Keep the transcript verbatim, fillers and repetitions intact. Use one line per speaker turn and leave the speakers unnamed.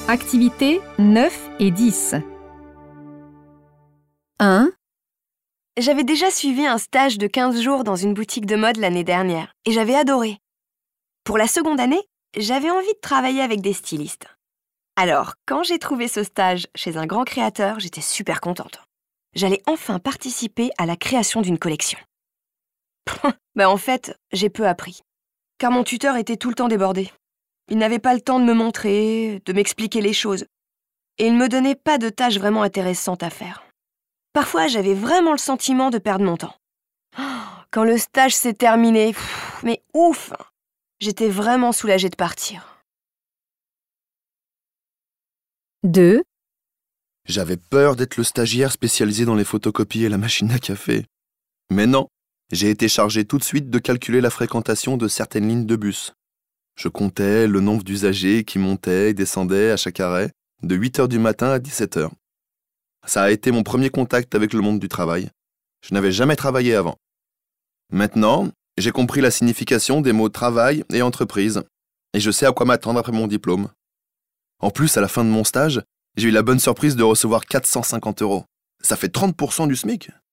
Activités neuf et dix. un.
J'avais déjà suivi un stage de quinze jours dans une boutique de mode l'année dernière et j'avais adoré. Pour la seconde année, j'avais envie de travailler avec des stylistes. Alors, quand j'ai trouvé ce stage chez un grand créateur, j'étais super contente. J'allais enfin participer à la création d'une collection. ben en fait, j'ai peu appris, car mon tuteur était tout le temps débordé. Il n'avait pas le temps de me montrer, de m'expliquer les choses, et il ne me donnait pas de tâches vraiment intéressantes à faire. Parfois, j'avais vraiment le sentiment de perdre mon temps. Quand le stage s'est terminé, pff, mais ouf! J'étais vraiment soulagée de partir.
deux.
J'avais peur d'être le stagiaire spécialisé dans les photocopies et la machine à café. Mais non, j'ai été chargé tout de suite de calculer la fréquentation de certaines lignes de bus. Je comptais le nombre d'usagers qui montaient et descendaient à chaque arrêt, de huit heures du matin à dix-sept heures. Ça a été mon premier contact avec le monde du travail. Je n'avais jamais travaillé avant. Maintenant, j'ai compris la signification des mots travail et entreprise, et je sais à quoi m'attendre après mon diplôme. En plus, à la fin de mon stage, j'ai eu la bonne surprise de recevoir quatre cent cinquante euros. Ça fait trente pour cent du SMIC.